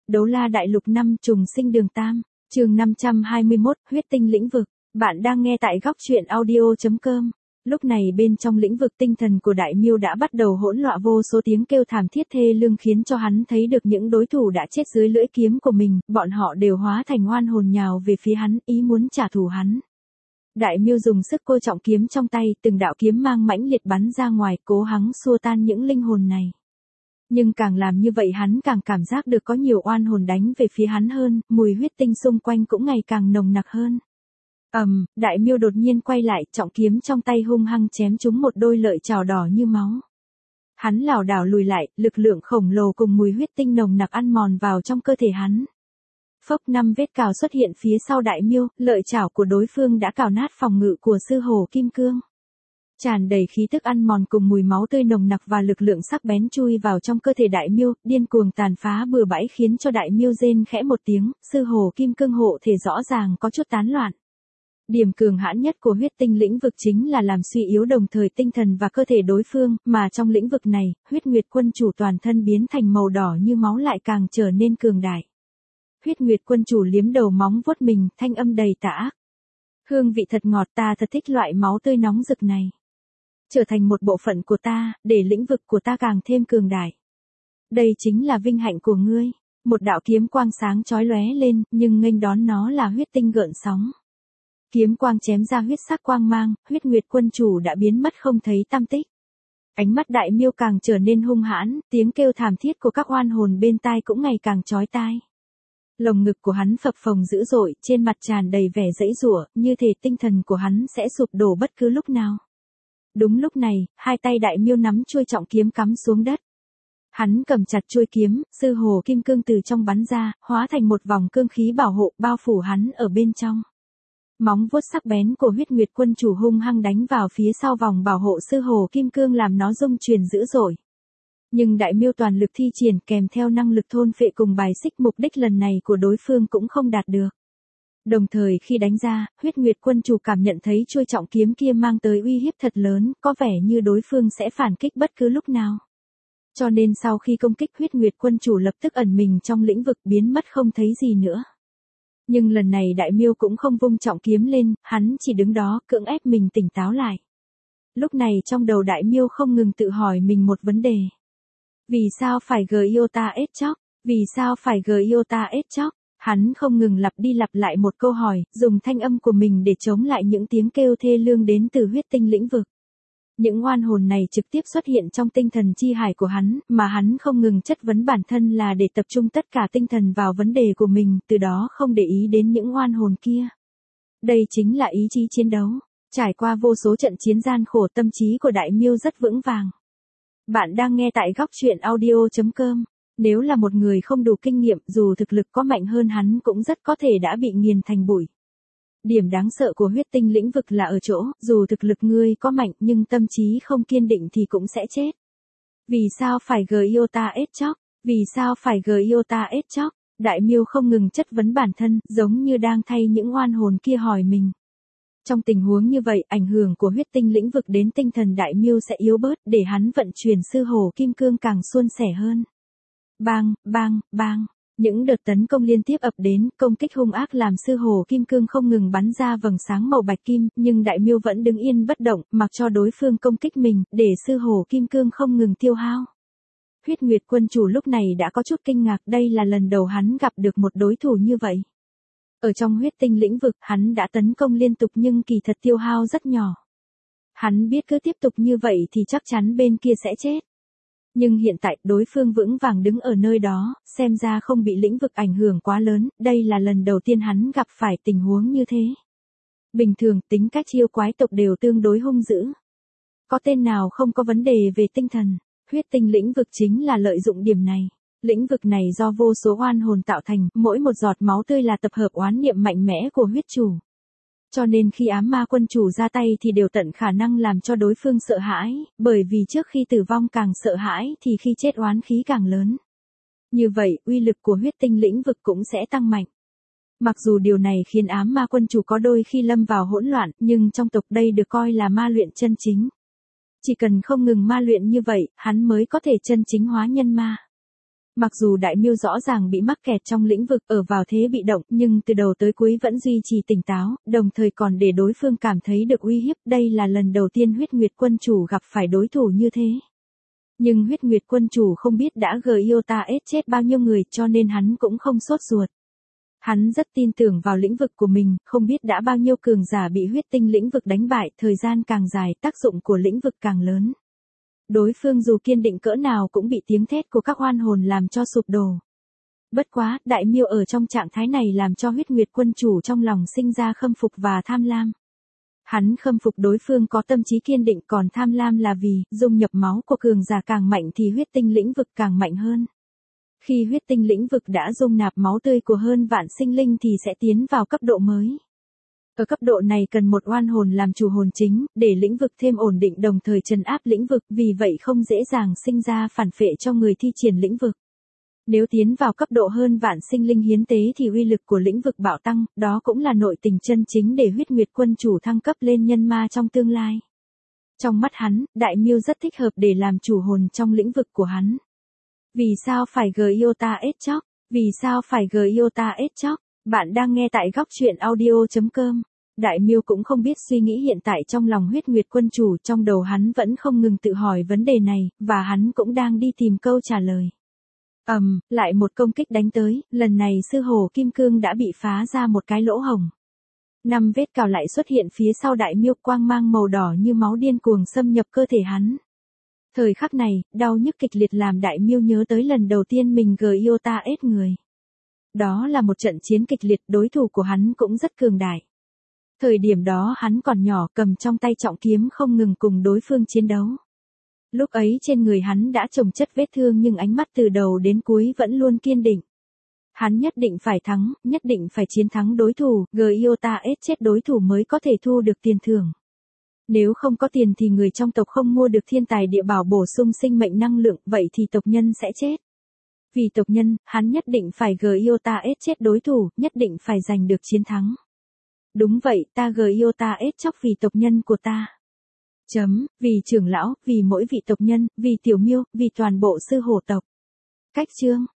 Đấu La Đại Lục 5 trùng sinh đường tam, chương 521, huyết tinh lĩnh vực. Bạn đang nghe tại góc truyện audio.com. Lúc này bên trong lĩnh vực tinh thần của Đại Miêu đã bắt đầu hỗn loạn, vô số tiếng kêu thảm thiết thê lương khiến cho hắn thấy được những đối thủ đã chết dưới lưỡi kiếm của mình, bọn họ đều hóa thành oan hồn nhào về phía hắn, ý muốn trả thù hắn. Đại Miêu dùng sức cô trọng kiếm trong tay, từng đạo kiếm mang mãnh liệt bắn ra ngoài, cố gắng xua tan những linh hồn này. Nhưng càng làm như vậy hắn càng cảm giác được có nhiều oan hồn đánh về phía hắn hơn, mùi huyết tinh xung quanh cũng ngày càng nồng nặc hơn. Đại Miêu đột nhiên quay lại, trọng kiếm trong tay hung hăng chém trúng một đôi lợi chảo đỏ như máu. Hắn lảo đảo lùi lại, lực lượng khổng lồ cùng mùi huyết tinh nồng nặc ăn mòn vào trong cơ thể hắn. Phốc, 5 vết cào xuất hiện phía sau Đại Miêu, lợi chảo của đối phương đã cào nát phòng ngự của sư hồ kim cương. Tràn đầy khí tức ăn mòn cùng mùi máu tươi nồng nặc và lực lượng sắc bén chui vào trong cơ thể Đại Miêu, điên cuồng tàn phá bừa bãi khiến cho Đại Miêu rên khẽ một tiếng, sư hồ kim cương hộ thể rõ ràng có chút tán loạn. Điểm cường hãn nhất của huyết tinh lĩnh vực chính là làm suy yếu đồng thời tinh thần và cơ thể đối phương, mà trong lĩnh vực này, huyết nguyệt quân chủ toàn thân biến thành màu đỏ như máu lại càng trở nên cường đại. Huyết nguyệt quân chủ liếm đầu móng vuốt mình, thanh âm đầy tà ác. Hương vị thật ngọt, ta thật thích loại máu tươi nóng rực này. Trở thành một bộ phận của ta, để lĩnh vực của ta càng thêm cường đại. Đây chính là vinh hạnh của ngươi. Một đạo kiếm quang sáng chói lóe lên, nhưng nghênh đón nó là huyết tinh gợn sóng. Kiếm quang chém ra huyết sắc quang mang, huyết nguyệt quân chủ đã biến mất không thấy tăm tích. Ánh mắt Đại Miêu càng trở nên hung hãn, tiếng kêu thảm thiết của các oan hồn bên tai cũng ngày càng chói tai. Lồng ngực của hắn phập phồng dữ dội, trên mặt tràn đầy vẻ giãy giụa, như thể tinh thần của hắn sẽ sụp đổ bất cứ lúc nào. Đúng lúc này, hai tay Đại Miêu nắm chuôi trọng kiếm cắm xuống đất. Hắn cầm chặt chuôi kiếm, sư hồ kim cương từ trong bắn ra, hóa thành một vòng cương khí bảo hộ, bao phủ hắn ở bên trong. Móng vuốt sắc bén của huyết nguyệt quân chủ hung hăng đánh vào phía sau vòng bảo hộ sư hồ kim cương làm nó rung chuyển dữ dội. Nhưng Đại Miêu toàn lực thi triển kèm theo năng lực thôn phệ cùng bài xích, mục đích lần này của đối phương cũng không đạt được. Đồng thời khi đánh ra, huyết nguyệt quân chủ cảm nhận thấy chuôi trọng kiếm kia mang tới uy hiếp thật lớn, có vẻ như đối phương sẽ phản kích bất cứ lúc nào. Cho nên sau khi công kích, huyết nguyệt quân chủ lập tức ẩn mình trong lĩnh vực, biến mất không thấy gì nữa. Nhưng lần này Đại Miêu cũng không vung trọng kiếm lên, hắn chỉ đứng đó, cưỡng ép mình tỉnh táo lại. Lúc này trong đầu Đại Miêu không ngừng tự hỏi mình một vấn đề. Vì sao phải Gyota Edgehog? Vì sao phải Gyota Edgehog? Hắn không ngừng lặp đi lặp lại một câu hỏi, dùng thanh âm của mình để chống lại những tiếng kêu thê lương đến từ huyết tinh lĩnh vực. Những oan hồn này trực tiếp xuất hiện trong tinh thần chi hải của hắn, mà hắn không ngừng chất vấn bản thân là để tập trung tất cả tinh thần vào vấn đề của mình, từ đó không để ý đến những oan hồn kia. Đây chính là ý chí chiến đấu. Trải qua vô số trận chiến gian khổ, tâm trí của Đại Miêu rất vững vàng. Bạn đang nghe tại góc truyện audio.com. Nếu là một người không đủ kinh nghiệm, dù thực lực có mạnh hơn hắn cũng rất có thể đã bị nghiền thành bụi. Điểm đáng sợ của huyết tinh lĩnh vực là ở chỗ, dù thực lực ngươi có mạnh nhưng tâm trí không kiên định thì cũng sẽ chết. Vì sao phải Gyota Edgehog? Vì sao phải Gyota Edgehog? Đại Miêu không ngừng chất vấn bản thân, giống như đang thay những oan hồn kia hỏi mình. Trong tình huống như vậy, ảnh hưởng của huyết tinh lĩnh vực đến tinh thần Đại Miêu sẽ yếu bớt, để hắn vận chuyển sư hồ kim cương càng suôn sẻ hơn. Bang, bang, bang. Những đợt tấn công liên tiếp ập đến, công kích hung ác làm sư hồ kim cương không ngừng bắn ra vầng sáng màu bạch kim, nhưng Đại Miêu vẫn đứng yên bất động, mặc cho đối phương công kích mình, để sư hồ kim cương không ngừng tiêu hao. Huyết nguyệt quân chủ lúc này đã có chút kinh ngạc, đây là lần đầu hắn gặp được một đối thủ như vậy. Ở trong huyết tinh lĩnh vực, hắn đã tấn công liên tục nhưng kỳ thật tiêu hao rất nhỏ. Hắn biết cứ tiếp tục như vậy thì chắc chắn bên kia sẽ chết. Nhưng hiện tại, đối phương vững vàng đứng ở nơi đó, xem ra không bị lĩnh vực ảnh hưởng quá lớn, đây là lần đầu tiên hắn gặp phải tình huống như thế. Bình thường, tính cách yêu quái tộc đều tương đối hung dữ. Có tên nào không có vấn đề về tinh thần, huyết tinh lĩnh vực chính là lợi dụng điểm này. Lĩnh vực này do vô số oan hồn tạo thành, mỗi một giọt máu tươi là tập hợp oán niệm mạnh mẽ của huyết chủ. Cho nên khi ám ma quân chủ ra tay thì đều tận khả năng làm cho đối phương sợ hãi, bởi vì trước khi tử vong càng sợ hãi thì khi chết oán khí càng lớn. Như vậy, uy lực của huyết tinh lĩnh vực cũng sẽ tăng mạnh. Mặc dù điều này khiến ám ma quân chủ có đôi khi lâm vào hỗn loạn, nhưng trong tộc đây được coi là ma luyện chân chính. Chỉ cần không ngừng ma luyện như vậy, hắn mới có thể chân chính hóa nhân ma. Mặc dù Đại Miêu rõ ràng bị mắc kẹt trong lĩnh vực ở vào thế bị động, nhưng từ đầu tới cuối vẫn duy trì tỉnh táo, đồng thời còn để đối phương cảm thấy được uy hiếp. Đây là lần đầu tiên Huyết Nguyệt Quân Chủ gặp phải đối thủ như thế. Nhưng Huyết Nguyệt Quân Chủ không biết đã GIOTA-S chết bao nhiêu người, cho nên hắn cũng không sốt ruột. Hắn rất tin tưởng vào lĩnh vực của mình, không biết đã bao nhiêu cường giả bị huyết tinh lĩnh vực đánh bại, thời gian càng dài, tác dụng của lĩnh vực càng lớn. Đối phương dù kiên định cỡ nào cũng bị tiếng thét của các oan hồn làm cho sụp đổ. Bất quá, Đại Miêu ở trong trạng thái này làm cho Huyết Nguyệt Quân Chủ trong lòng sinh ra khâm phục và tham lam. Hắn khâm phục đối phương có tâm trí kiên định, còn tham lam là vì, dung nhập máu của cường giả càng mạnh thì huyết tinh lĩnh vực càng mạnh hơn. Khi huyết tinh lĩnh vực đã dung nạp máu tươi của hơn vạn sinh linh thì sẽ tiến vào cấp độ mới. Ở cấp độ này cần một oan hồn làm chủ hồn chính, để lĩnh vực thêm ổn định đồng thời trấn áp lĩnh vực, vì vậy không dễ dàng sinh ra phản phệ cho người thi triển lĩnh vực. Nếu tiến vào cấp độ hơn vạn sinh linh hiến tế thì uy lực của lĩnh vực bạo tăng, đó cũng là nội tình chân chính để Huyết Nguyệt Quân Chủ thăng cấp lên nhân ma trong tương lai. Trong mắt hắn, Đại Miêu rất thích hợp để làm chủ hồn trong lĩnh vực của hắn. Vì sao phải GIOTA-S chóc? Vì sao phải GIOTA-S chóc? Bạn đang nghe tại góc truyện audio.com. Đại Miêu cũng không biết suy nghĩ hiện tại trong lòng Huyết Nguyệt Quân Chủ, trong đầu hắn vẫn không ngừng tự hỏi vấn đề này, và hắn cũng đang đi tìm câu trả lời. Lại một công kích đánh tới, lần này sư hổ kim cương đã bị phá ra một cái lỗ hổng. 5 vết cào lại xuất hiện phía sau Đại Miêu, quang mang màu đỏ như máu điên cuồng xâm nhập cơ thể hắn. Thời khắc này, đau nhức kịch liệt làm Đại Miêu nhớ tới lần đầu tiên mình GIOTA-S người. Đó là một trận chiến kịch liệt, đối thủ của hắn cũng rất cường đại. Thời điểm đó hắn còn nhỏ, cầm trong tay trọng kiếm không ngừng cùng đối phương chiến đấu. Lúc ấy trên người hắn đã chồng chất vết thương nhưng ánh mắt từ đầu đến cuối vẫn luôn kiên định. Hắn nhất định phải thắng, nhất định phải chiến thắng đối thủ, GIOTA-S chết đối thủ mới có thể thu được tiền thưởng. Nếu không có tiền thì người trong tộc không mua được thiên tài địa bảo bổ sung sinh mệnh năng lượng, vậy thì tộc nhân sẽ chết. Vì tộc nhân, hắn nhất định phải GIOTA-S chết đối thủ, nhất định phải giành được chiến thắng. Đúng vậy, ta GIOTA-S chóc vì tộc nhân của ta. Vì trưởng lão, vì mỗi vị tộc nhân, vì tiểu miêu, vì toàn bộ sư hổ tộc. Cách chương.